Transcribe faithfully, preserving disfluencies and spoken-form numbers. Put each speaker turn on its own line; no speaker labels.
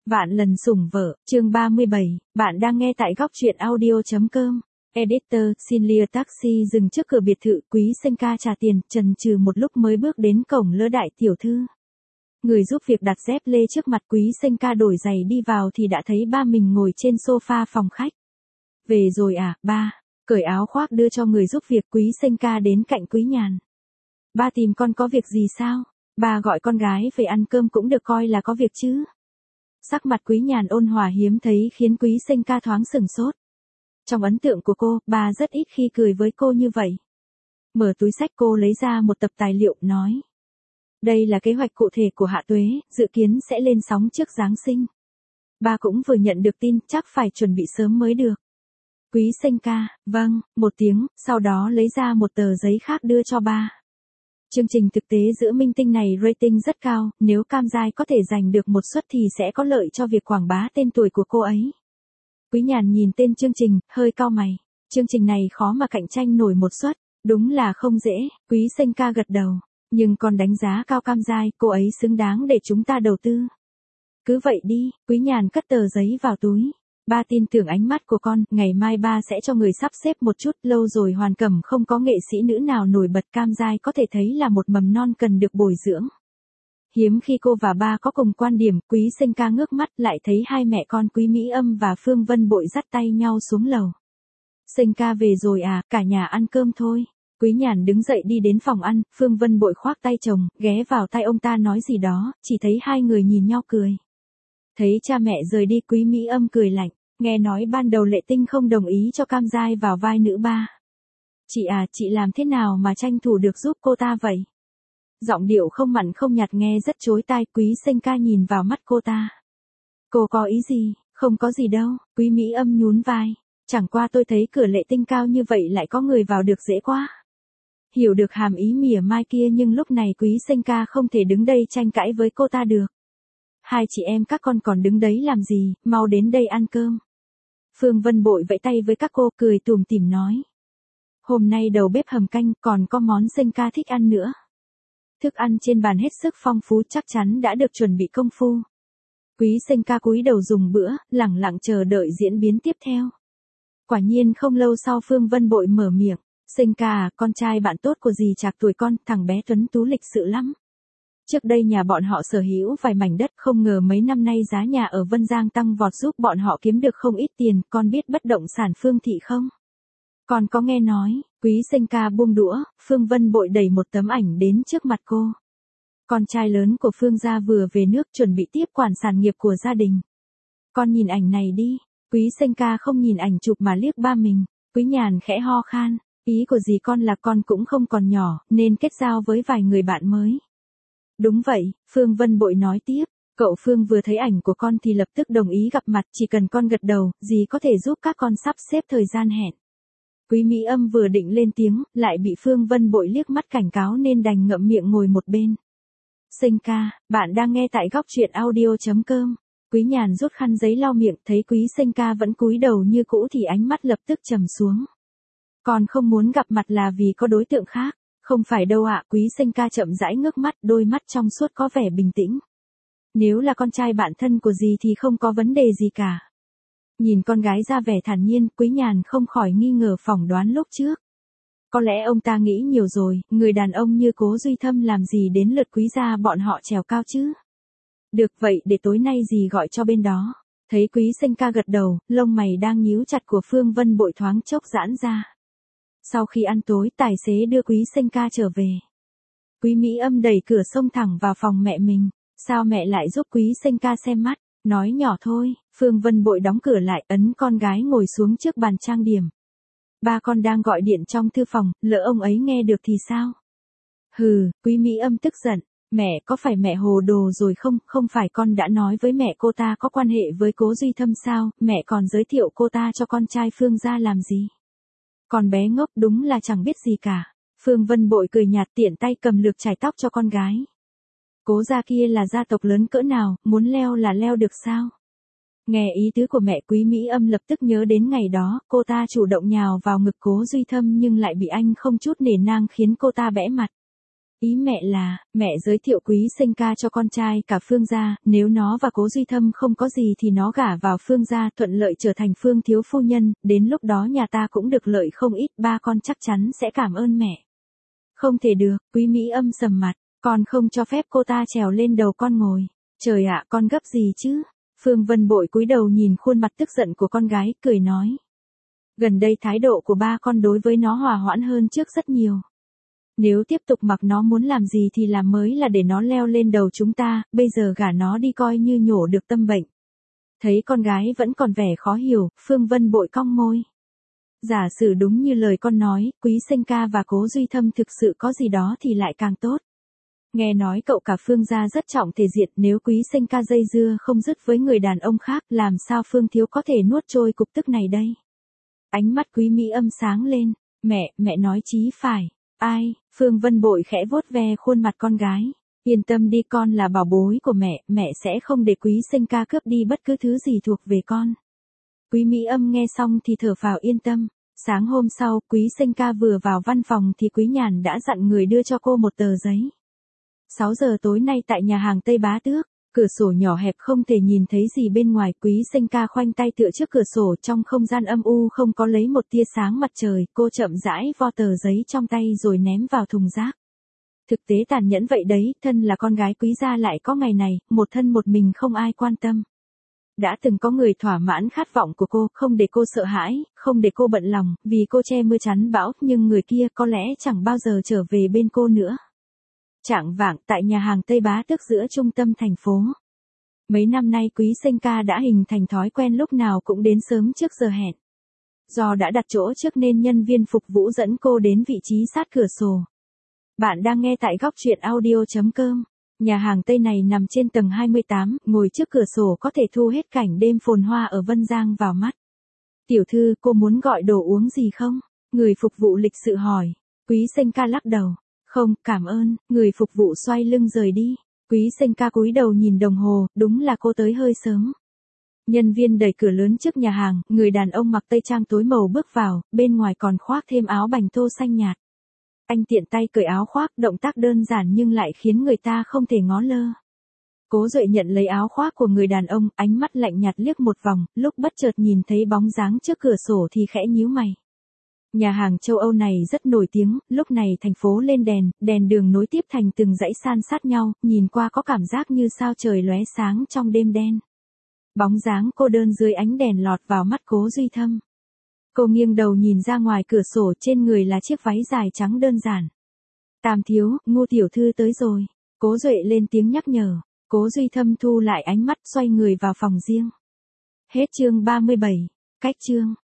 Vạn lần sủng vợ, chương ba mươi bảy, bạn đang nghe tại góc truyện audio.com. Editor, xin lia taxi dừng trước cửa biệt thự, Quý Senka trả tiền, chần chừ một lúc mới bước đến cổng lỡ đại tiểu thư. Người giúp việc đặt dép lê trước mặt Quý Senka đổi giày đi vào thì đã thấy ba mình ngồi trên sofa phòng khách. Về rồi à, ba, cởi áo khoác đưa cho người giúp việc. Quý Senka đến cạnh Quý Nhàn. Ba tìm con có việc gì sao? Ba gọi con gái về ăn cơm cũng được coi là có việc chứ. Sắc mặt Quý Nhàn ôn hòa hiếm thấy khiến Quý Senka thoáng sửng sốt. Trong ấn tượng của cô, bà rất ít khi cười với cô như vậy. Mở túi xách cô lấy ra một tập tài liệu, nói. Đây là kế hoạch cụ thể của Hạ Tuế, dự kiến sẽ lên sóng trước Giáng sinh. Bà cũng vừa nhận được tin, chắc phải chuẩn bị sớm mới được. Quý Senka, vâng, một tiếng, sau đó lấy ra một tờ giấy khác đưa cho bà. Chương trình thực tế giữa minh tinh này rating rất cao, nếu Cam Giai có thể giành được một suất thì sẽ có lợi cho việc quảng bá tên tuổi của cô ấy. Quý Nhàn nhìn tên chương trình, hơi cau mày. Chương trình này khó mà cạnh tranh nổi một suất, đúng là không dễ. Quý Senka gật đầu, nhưng còn đánh giá cao Cam Giai, cô ấy xứng đáng để chúng ta đầu tư. Cứ vậy đi. Quý Nhàn cất tờ giấy vào túi. Ba tin tưởng ánh mắt của con, ngày mai ba sẽ cho người sắp xếp một chút, lâu rồi Hoàn Cẩm không có nghệ sĩ nữ nào nổi bật, Cam Giai có thể thấy là một mầm non cần được bồi dưỡng. Hiếm khi cô và ba có cùng quan điểm. Quý Senka ngước mắt lại thấy hai mẹ con Quý Mỹ Âm và Phương Vân Bội dắt tay nhau xuống lầu. Senka về rồi à, cả nhà ăn cơm thôi. Quý Nhàn đứng dậy đi đến phòng ăn, Phương Vân Bội khoác tay chồng, ghé vào tay ông ta nói gì đó, chỉ thấy hai người nhìn nhau cười. Thấy cha mẹ rời đi, Quý Mỹ Âm cười lạnh. Nghe nói ban đầu Lệ Tinh không đồng ý cho Cam Giai vào vai nữ ba. Chị à, chị làm thế nào mà tranh thủ được giúp cô ta vậy? Giọng điệu không mặn không nhạt nghe rất chối tai. Quý Senka nhìn vào mắt cô ta. Cô có ý gì? Không có gì đâu. Quý Mỹ Âm nhún vai. Chẳng qua tôi thấy cửa Lệ Tinh cao như vậy lại có người vào được dễ quá. Hiểu được hàm ý mỉa mai kia, nhưng lúc này Quý Senka không thể đứng đây tranh cãi với cô ta được. Hai chị em các con còn đứng đấy làm gì, mau đến đây ăn cơm. Phương Vân Bội vẫy tay với các cô, cười tủm tỉm nói. Hôm nay đầu bếp hầm canh, còn có món Senka thích ăn nữa. Thức ăn trên bàn hết sức phong phú, chắc chắn đã được chuẩn bị công phu. Quý Senka cúi đầu dùng bữa, lẳng lặng chờ đợi diễn biến tiếp theo. Quả nhiên không lâu sau Phương Vân Bội mở miệng. Senka à, con trai bạn tốt của dì Trạc tuổi con, thằng bé tuấn tú lịch sự lắm. Trước đây nhà bọn họ sở hữu vài mảnh đất, không ngờ mấy năm nay giá nhà ở Vân Giang tăng vọt giúp bọn họ kiếm được không ít tiền. Con biết bất động sản Phương Thị không? Con có nghe nói. Quý Senka buông đũa, Phương Vân Bội đẩy một tấm ảnh đến trước mặt cô. Con trai lớn của Phương gia vừa về nước, chuẩn bị tiếp quản sản nghiệp của gia đình. Con nhìn ảnh này đi. Quý Senka không nhìn ảnh chụp mà liếc ba mình. Quý Nhàn khẽ ho khan. Ý của dì con là con cũng không còn nhỏ, nên kết giao với vài người bạn mới. Đúng vậy, Phương Vân Bội nói tiếp. Cậu Phương vừa thấy ảnh của con thì lập tức đồng ý gặp mặt, chỉ cần con gật đầu, dì có thể giúp các con sắp xếp thời gian hẹn. Quý Mỹ Âm vừa định lên tiếng, lại bị Phương Vân Bội liếc mắt cảnh cáo nên đành ngậm miệng ngồi một bên. Senka, bạn đang nghe tại góc truyện audio.com. Quý Nhàn rút khăn giấy lau miệng, thấy Quý Senka vẫn cúi đầu như cũ thì ánh mắt lập tức trầm xuống. Con không muốn gặp mặt là vì có đối tượng khác. Không phải đâu ạ. Quý Senka chậm rãi ngước mắt, đôi mắt trong suốt có vẻ bình tĩnh. Nếu là con trai bạn thân của dì thì không có vấn đề gì cả. Nhìn con gái ra vẻ thản nhiên, Quý Nhàn không khỏi nghi ngờ phỏng đoán lúc trước. Có lẽ ông ta nghĩ nhiều rồi, người đàn ông như Cố Duy Thâm làm gì đến lượt Quý gia bọn họ trèo cao chứ. Được vậy, để tối nay dì gọi cho bên đó. Thấy Quý Senka gật đầu, lông mày đang nhíu chặt của Phương Vân Bội thoáng chốc giãn ra. Sau khi ăn tối, tài xế đưa Quý Senka trở về. Quý Mỹ Âm đẩy cửa xông thẳng vào phòng mẹ mình. Sao mẹ lại giúp Quý Senka xem mắt? Nói nhỏ thôi. Phương Vân Bội đóng cửa lại, ấn con gái ngồi xuống trước bàn trang điểm. Ba con đang gọi điện trong thư phòng, lỡ ông ấy nghe được thì sao? Hừ, Quý Mỹ Âm tức giận. Mẹ, có phải mẹ hồ đồ rồi không? Không phải con đã nói với mẹ cô ta có quan hệ với Cố Duy Thâm sao? Mẹ còn giới thiệu cô ta cho con trai Phương gia làm gì? Con bé ngốc đúng là chẳng biết gì cả. Phương Vân Bội cười nhạt, tiện tay cầm lược chải tóc cho con gái. Cố gia kia là gia tộc lớn cỡ nào, muốn leo là leo được sao? Nghe ý tứ của mẹ, Quý Mỹ Âm lập tức nhớ đến ngày đó, cô ta chủ động nhào vào ngực Cố Duy Thâm nhưng lại bị anh không chút nể nang khiến cô ta bẽ mặt. Ý mẹ là, mẹ giới thiệu Quý Sinh ca cho con trai cả Phương gia, nếu nó và Cố Duy Thâm không có gì thì nó gả vào Phương gia thuận lợi trở thành Phương thiếu phu nhân, đến lúc đó nhà ta cũng được lợi không ít, ba con chắc chắn sẽ cảm ơn mẹ. Không thể được, Quý Mỹ Âm sầm mặt, con không cho phép cô ta trèo lên đầu con ngồi. Trời ạ, con gấp gì chứ? Phương Vân Bội cúi đầu nhìn khuôn mặt tức giận của con gái, cười nói. Gần đây thái độ của ba con đối với nó hòa hoãn hơn trước rất nhiều. Nếu tiếp tục mặc nó muốn làm gì thì làm mới là để nó leo lên đầu chúng ta, bây giờ gả nó đi coi như nhổ được tâm bệnh. Thấy con gái vẫn còn vẻ khó hiểu, Phương Vân Bội cong môi. Giả sử đúng như lời con nói, Quý Sinh ca và Cố Duy Thâm thực sự có gì đó thì lại càng tốt. Nghe nói cậu cả Phương gia rất trọng thể diện, nếu Quý Sinh ca dây dưa không dứt với người đàn ông khác, làm sao Phương thiếu có thể nuốt trôi cục tức này đây? Ánh mắt Quý Mỹ Âm sáng lên, mẹ, mẹ nói chí phải. Ai? Phương Vân Bội khẽ vuốt ve khuôn mặt con gái. Yên tâm đi, con là bảo bối của mẹ, mẹ sẽ không để Quý Sinh ca cướp đi bất cứ thứ gì thuộc về con. Quý Mỹ Âm nghe xong thì thở phào yên tâm. Sáng hôm sau, Quý Sinh ca vừa vào văn phòng thì Quý Nhàn đã dặn người đưa cho cô một tờ giấy. sáu giờ tối nay tại nhà hàng Tây Bá Tước, cửa sổ nhỏ hẹp không thể nhìn thấy gì bên ngoài, Quý Sinh ca khoanh tay tựa trước cửa sổ, trong không gian âm u không có lấy một tia sáng mặt trời, cô chậm rãi vo tờ giấy trong tay rồi ném vào thùng rác. Thực tế tàn nhẫn vậy đấy, thân là con gái quý gia lại có ngày này, một thân một mình không ai quan tâm. Đã từng có người thỏa mãn khát vọng của cô, không để cô sợ hãi, không để cô bận lòng, vì cô che mưa chắn bão, nhưng người kia có lẽ chẳng bao giờ trở về bên cô nữa. Chạng vạng tại nhà hàng Tây Bá Tước giữa trung tâm thành phố. Mấy năm nay Quý Sinh ca đã hình thành thói quen lúc nào cũng đến sớm trước giờ hẹn. Do đã đặt chỗ trước nên nhân viên phục vụ dẫn cô đến vị trí sát cửa sổ. Bạn đang nghe tại góc truyện audio chấm com. Nhà hàng Tây này nằm trên tầng hai mươi tám, ngồi trước cửa sổ có thể thu hết cảnh đêm phồn hoa ở Vân Giang vào mắt. Tiểu thư, cô muốn gọi đồ uống gì không? Người phục vụ lịch sự hỏi. Quý Sinh ca lắc đầu. Không, cảm ơn, người phục vụ xoay lưng rời đi. Quý Sinh ca cúi đầu nhìn đồng hồ, đúng là cô tới hơi sớm. Nhân viên đẩy cửa lớn trước nhà hàng, người đàn ông mặc tây trang tối màu bước vào, bên ngoài còn khoác thêm áo bành thô xanh nhạt. Anh tiện tay cởi áo khoác, động tác đơn giản nhưng lại khiến người ta không thể ngó lơ. Cố Duệ nhận lấy áo khoác của người đàn ông, ánh mắt lạnh nhạt liếc một vòng, lúc bất chợt nhìn thấy bóng dáng trước cửa sổ thì khẽ nhíu mày. Nhà hàng châu Âu này rất nổi tiếng, lúc này thành phố lên đèn, đèn đường nối tiếp thành từng dãy san sát nhau, nhìn qua có cảm giác như sao trời lóe sáng trong đêm đen. Bóng dáng cô đơn dưới ánh đèn lọt vào mắt Cố Duy Thâm. Cô nghiêng đầu nhìn ra ngoài cửa sổ, trên người là chiếc váy dài trắng đơn giản. Tam thiếu, Ngô tiểu thư tới rồi. Cố Duệ lên tiếng nhắc nhở. Cố Duy Thâm thu lại ánh mắt, xoay người vào phòng riêng. Hết chương ba mươi bảy. Cách chương.